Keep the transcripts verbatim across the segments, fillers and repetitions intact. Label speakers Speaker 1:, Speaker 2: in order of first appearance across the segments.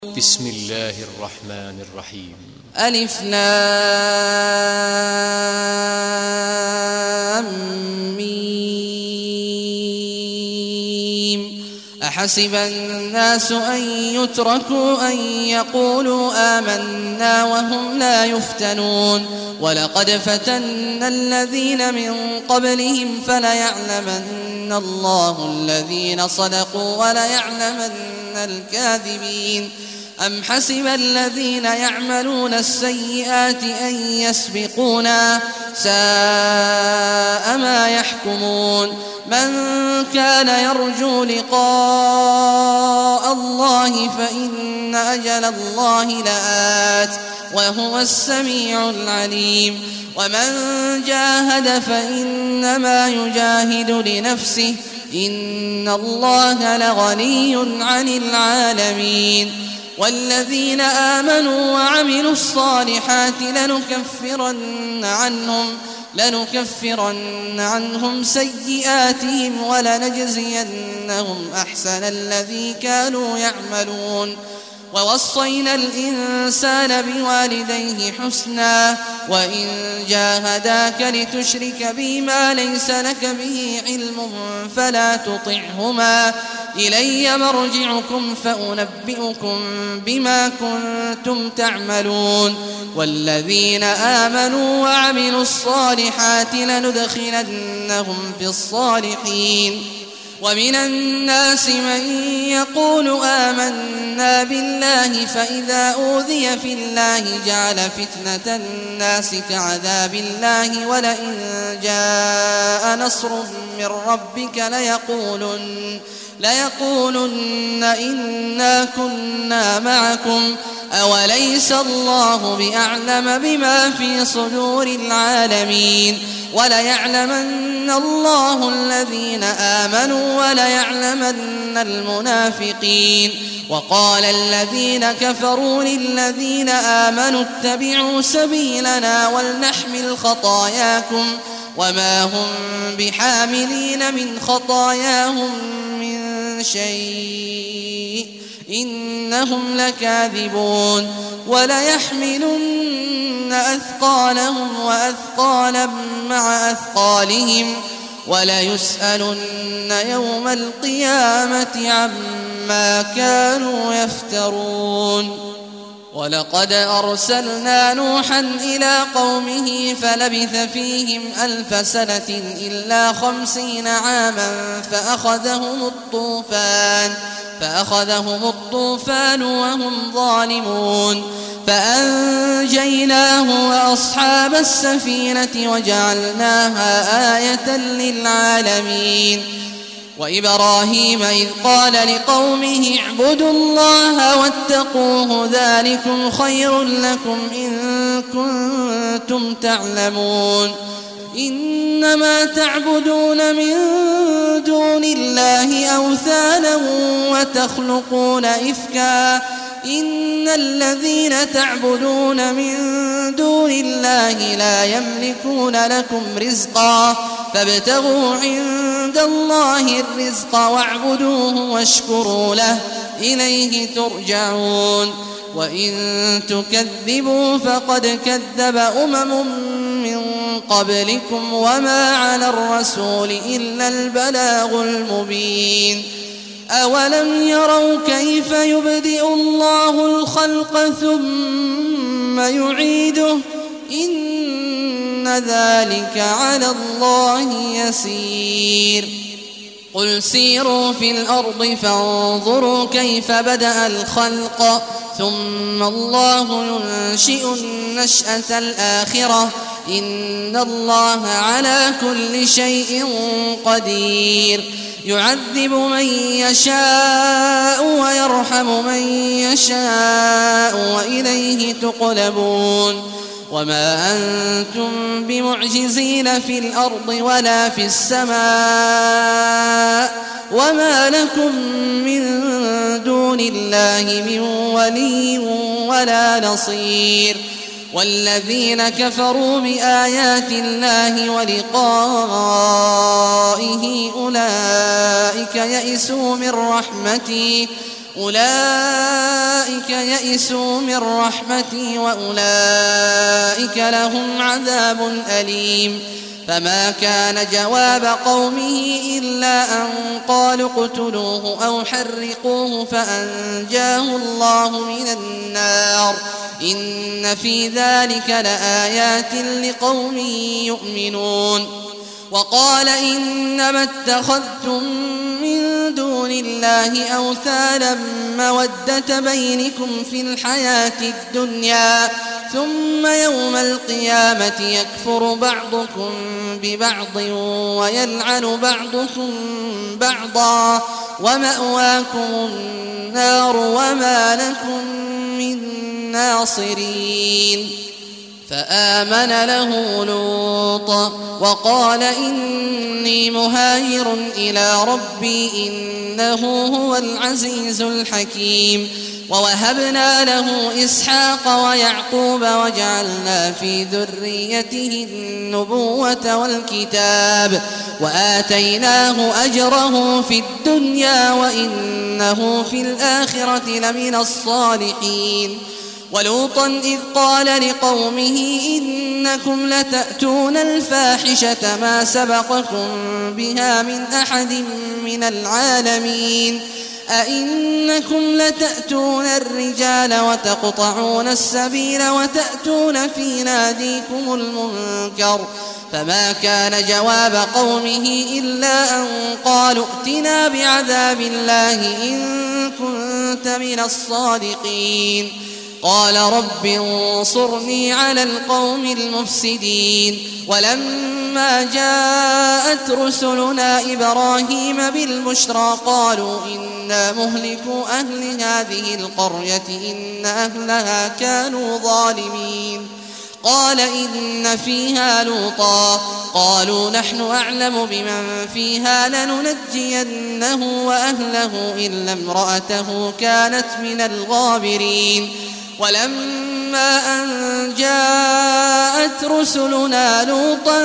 Speaker 1: بسم الله الرحمن الرحيم.
Speaker 2: ألف لام ميم. أحسب الناس أن يتركوا أن يقولوا آمنا وهم لا يفتنون ولقد فتنا الذين من قبلهم فليعلمن الله الذين صدقوا وليعلمن الكاذبين. أم حسب الذين يعملون السيئات أن يسبقونا ساء ما يحكمون. من كان يرجو لقاء الله فإن أجل الله لآت وهو السميع العليم. ومن جاهد فإنما يجاهد لنفسه إن الله لغني عن العالمين. والذين آمنوا وعملوا الصالحات لنكفرن عنهم لنكفرن عنهم سيئاتهم ولنجزينهم أحسن الذي كانوا يعملون. ووصينا الإنسان بوالديه حسنا وإن جاهداك لتشرك بي ما ليس لك به علم فلا تطعهما إلي مرجعكم فأنبئكم بما كنتم تعملون. والذين آمنوا وعملوا الصالحات لندخلنهم في الصالحين. ومن الناس من يقول آمنا بالله فإذا أوذي في الله جعل فتنة الناس كعذاب الله ولئن جاء نصر من ربك ليقولن ليقولن إنا كنا معكم أوليس الله بأعلم بما في صدور العالمين. وليعلمن الله الذين آمنوا وليعلمن المنافقين. وقال الذين كفروا للذين آمنوا اتبعوا سبيلنا ولنحمل خطاياكم وما هم بحاملين من خطاياهم من شيء إنهم لكاذبون. وليحملن أثقالهم وأثقالا مع أثقالهم وليسألن يوم القيامة عما كانوا يفترون. ولقد أرسلنا نوحا إلى قومه فلبث فيهم ألف سنة إلا خمسين عاما فأخذهم الطوفان فأخذهم الطوفان وهم ظالمون فأنجيناه وأصحاب السفينة وجعلناها آية للعالمين. وإبراهيم إذ قال لقومه اعبدوا الله واتقوه ذلكم خير لكم إن كنتم تعلمون. إنما تعبدون من دون الله أوثانا وتخلقون إفكا إن الذين تعبدون من دون الله لا يملكون لكم رزقا فابتغوا عند الله الرزق واعبدوه واشكروا له إليه ترجعون. وإن تكذبوا فقد كذب أمم من قبلكم وما على الرسول إلا البلاغ المبين. أولم يروا كيف يبدئ الله الخلق ثم يعيده إن ذلك على الله يسير. قل سيروا في الأرض فانظروا كيف بدأ الخلق ثم الله ينشئ النشأة الآخرة إن الله على كل شيء قدير. يعذب من يشاء ويرحم من يشاء وإليه تقلبون. وما أنتم بمعجزين في الأرض ولا في السماء وما لكم من دون الله من ولي ولا نصير. والذين كفروا بآيات الله ولقائه أولئك يئسوا من رحمتي أولئك يئسوا من رحمتي وأولئك لهم عذاب أليم فما كان جواب قومه إلا أن قالوا اقتلوه أو حرقوه فأنجاه الله من النار إن في ذلك لآيات لقوم يؤمنون وقال إنما اتخذتم من دون الله أوثانا مودة بينكم في الحياة الدنيا ثم يوم القيامة يكفر بعضكم ببعض ويلعن بعضكم بعضا ومأواكم النار وما لكم من ناصرين فآمن له لوط وقال إني مهاجر إلى ربي إنه هو العزيز الحكيم ووهبنا له إسحاق ويعقوب وجعلنا في ذريته النبوة والكتاب وآتيناه أجره في الدنيا وإنه في الآخرة لمن الصالحين ولوطا إذ قال لقومه إنكم لتأتون الفاحشة ما سبقكم بها من أحد من العالمين أئنكم لتأتون الرجال وتقطعون السبيل وتأتون في ناديكم المنكر فما كان جواب قومه إلا أن قالوا ائتنا بعذاب الله إن كنت من الصادقين قال رب انصرني على القوم المفسدين ولما جاءت رسلنا إبراهيم بالبشرى قالوا إنا مهلكو أهل هذه القرية إن أهلها كانوا ظالمين قال إن فيها لوطا قالوا نحن أعلم بمن فيها لننجينه وأهله إلا امرأته كانت من الغابرين ولما أن جاءت رسلنا لوطا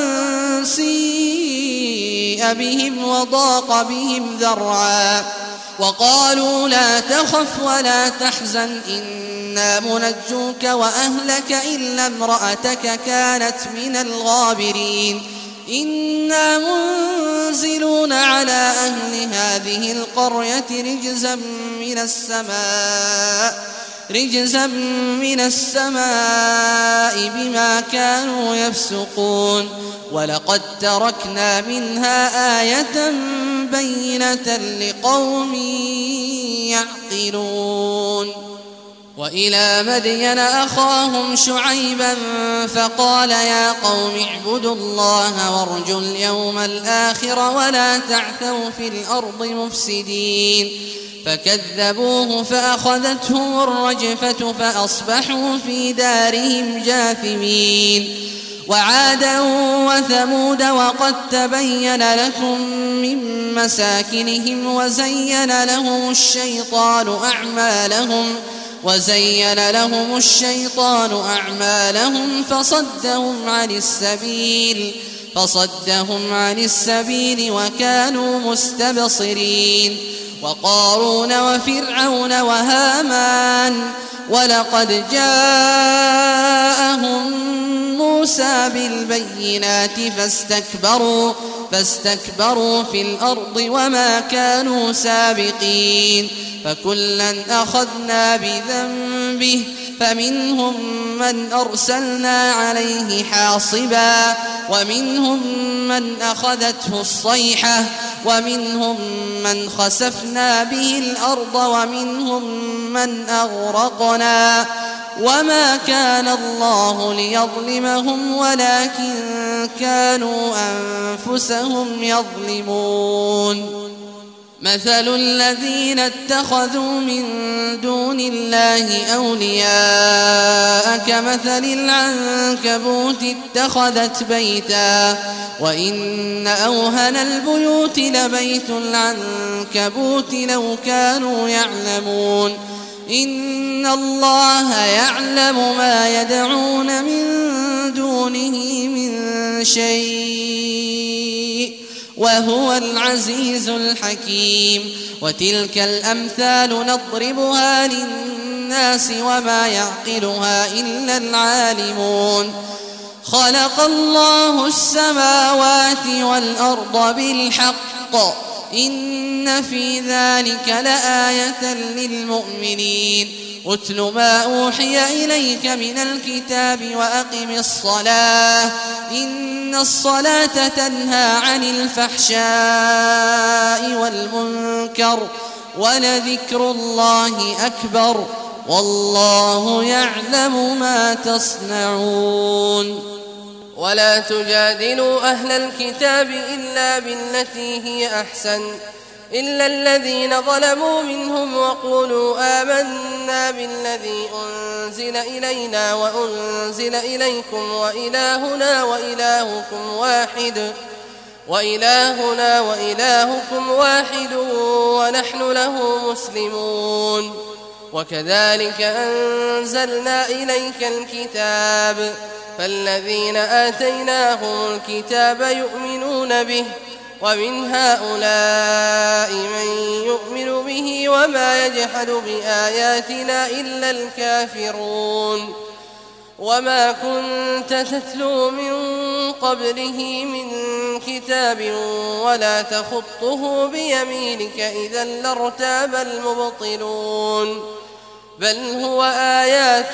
Speaker 2: سيء بهم وضاق بهم ذرعا وقالوا لا تخف ولا تحزن إنا منجوك وأهلك إلا امرأتك كانت من الغابرين إنا منزلون على أهل هذه القرية رجزا من السماء رجزا من السماء بما كانوا يفسقون ولقد تركنا منها آية بينة لقوم يعقلون وإلى مدين أخاهم شعيبا فقال يا قوم اعبدوا الله وارجوا اليوم الآخر ولا تعثوا في الأرض مفسدين فكذبوه فأخذتهم الرجفة فأصبحوا في دارهم جاثمين وعادا وثمود وقد تبين لكم من مساكنهم وزين لهم الشيطان أعمالهم وزين لهم الشيطان أعمالهم فصدهم عن السبيل فصدهم عن السبيل وكانوا مستبصرين وقارون وفرعون وهامان ولقد جاءهم موسى بالبينات فاستكبروا فاستكبروا في الأرض وما كانوا سابقين فكلا أخذنا بذنبه فمنهم من أرسلنا عليه حاصبا ومنهم من أخذته الصيحة ومنهم من خسفنا به الأرض ومنهم من أغرقنا وما كان الله ليظلمهم ولكن كانوا أنفسهم يظلمون مثل الذين اتخذوا من دون الله أولياء كمثل العنكبوت اتخذت بيتا وإن أوهن البيوت لبيت العنكبوت لو كانوا يعلمون إن الله يعلم ما يدعون من دونه من شيء وهو العزيز الحكيم. وتلك الأمثال نضربها للناس وما يعقلها إلا العالمون. خلق الله السماوات والأرض بالحق إن في ذلك لآية للمؤمنين. اتل ما أوحي إليك من الكتاب وأقم الصلاة إن الصلاة تنهى عن الفحشاء والمنكر ولذكر الله أكبر والله يعلم ما تصنعون.
Speaker 3: ولا تجادلوا أهل الكتاب إلا بالتي هي أحسن إلا الذين ظلموا منهم وقولوا آمنا بالذي أنزل إلينا وأنزل إليكم وإلهنا وإلهكم واحد وإلهنا وإلهكم واحد ونحن له مسلمون. وكذلك أنزلنا إليك الكتاب فالذين آتيناهم الكتاب يؤمنون به ومن هؤلاء من يؤمن به وما يجحد بآياتنا إلا الكافرون. وما كنت تتلو من قبله من كتاب ولا تخطه بيمينك إذا لارتاب المبطلون. بل هو آيات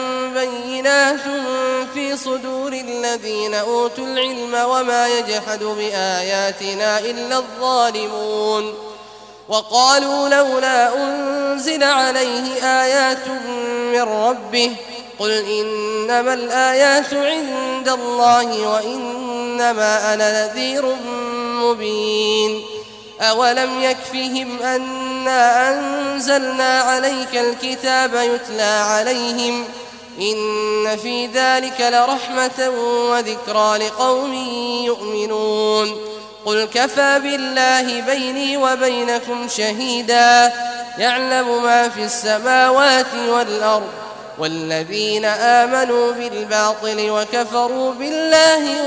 Speaker 3: بينات في صدور الذين أوتوا العلم وما يجحد بآياتنا إلا الظالمون. وقالوا لولا أنزل عليه آيات من ربه قل إنما الآيات عند الله وإنما أنا نذير مبين. أولم يكفهم أنا أنزلنا عليك الكتاب يتلى عليهم إن في ذلك لرحمة وذكرى لقوم يؤمنون. قل كفى بالله بيني وبينكم شهيدا يعلم ما في السماوات والأرض والذين آمنوا بالباطل وكفروا بالله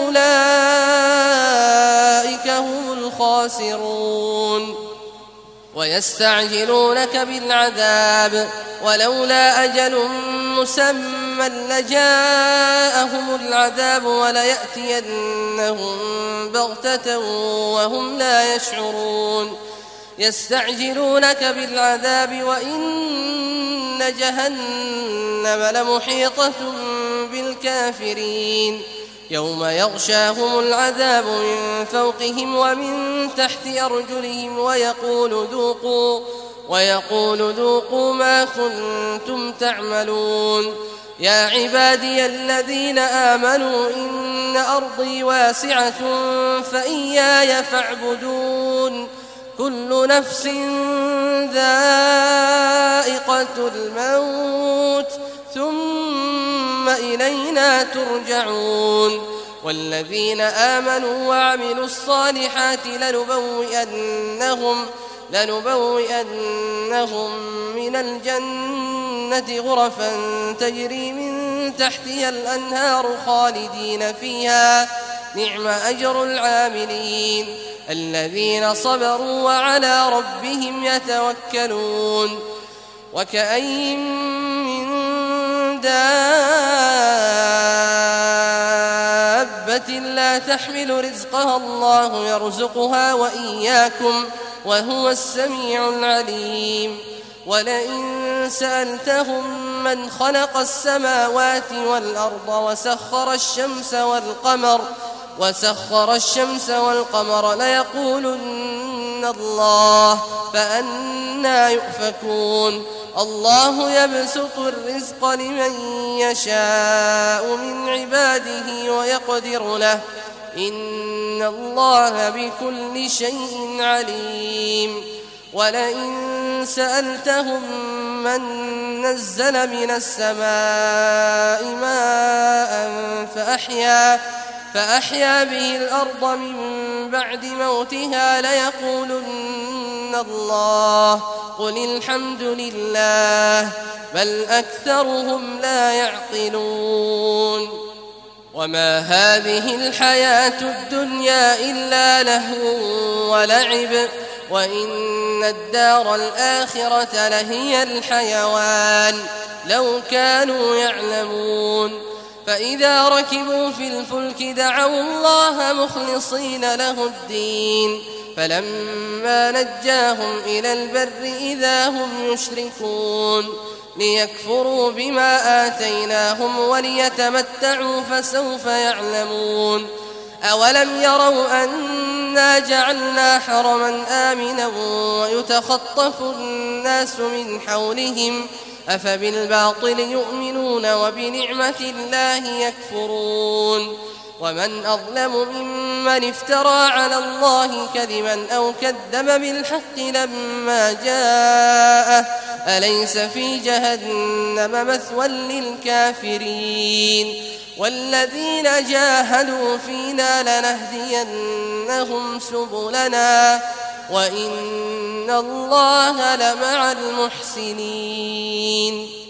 Speaker 3: أولئك هم الخاسرون. ويستعجلونك بالعذاب ولولا أجل مسمى لجاءهم العذاب وليأتينهم بغتة وهم لا يشعرون. يستعجلونك بالعذاب وإن جهنم لمحيطة بالكافرين يوم يغشاهم العذاب من فوقهم ومن تحت أرجلهم ويقول ذوقوا ويقول ذوقوا ما كنتم تعملون. يا عبادي الذين آمنوا إن أرضي واسعة فإياي فاعبدون. كل نفس ذائقة الموت ثم إلينا ترجعون. والذين آمنوا وعملوا الصالحات لنبوئنهم لنبوئنهم من الجنة غرفا تجري من تحتها الأنهار خالدين فيها نعم أجر العاملين الذين صبروا وعلى ربهم يتوكلون. وكأين من دابة لا تحمل رزقها الله يرزقها وإياكم وهو السميع العليم. ولئن سألتهم من خلق السماوات والأرض وسخر الشمس والقمر وسخر الشمس والقمر ليقولن الله فأنى يؤفكون. الله يبسط الرزق لمن يشاء من عباده ويقدر له إن الله بكل شيء عليم. ولئن سألتهم من نزل من السماء ماء فأحيا فأحيا به الأرض من بعد موتها ليقولن الله قل الحمد لله بل أكثرهم لا يعقلون. وما هذه الحياة الدنيا إلا لهو ولعب وإن الدار الآخرة لهي الحيوان لو كانوا يعلمون فإذا ركبوا في الفلك دعوا الله مخلصين له الدين فلما نجاهم إلى البر إذا هم يشركون ليكفروا بما آتيناهم وليتمتعوا فسوف يعلمون أولم يروا أنا جعلنا حرما آمنا ويتخطف الناس من حولهم أفبالباطل يؤمنون وبنعمة الله يكفرون ومن أظلم ممن افترى على الله كذبا أو كذب بالحق لما جاءه أليس في جهنم مثوى للكافرين والذين جاهدوا فينا لنهدينهم سبلنا وإن الله لمع المحسنين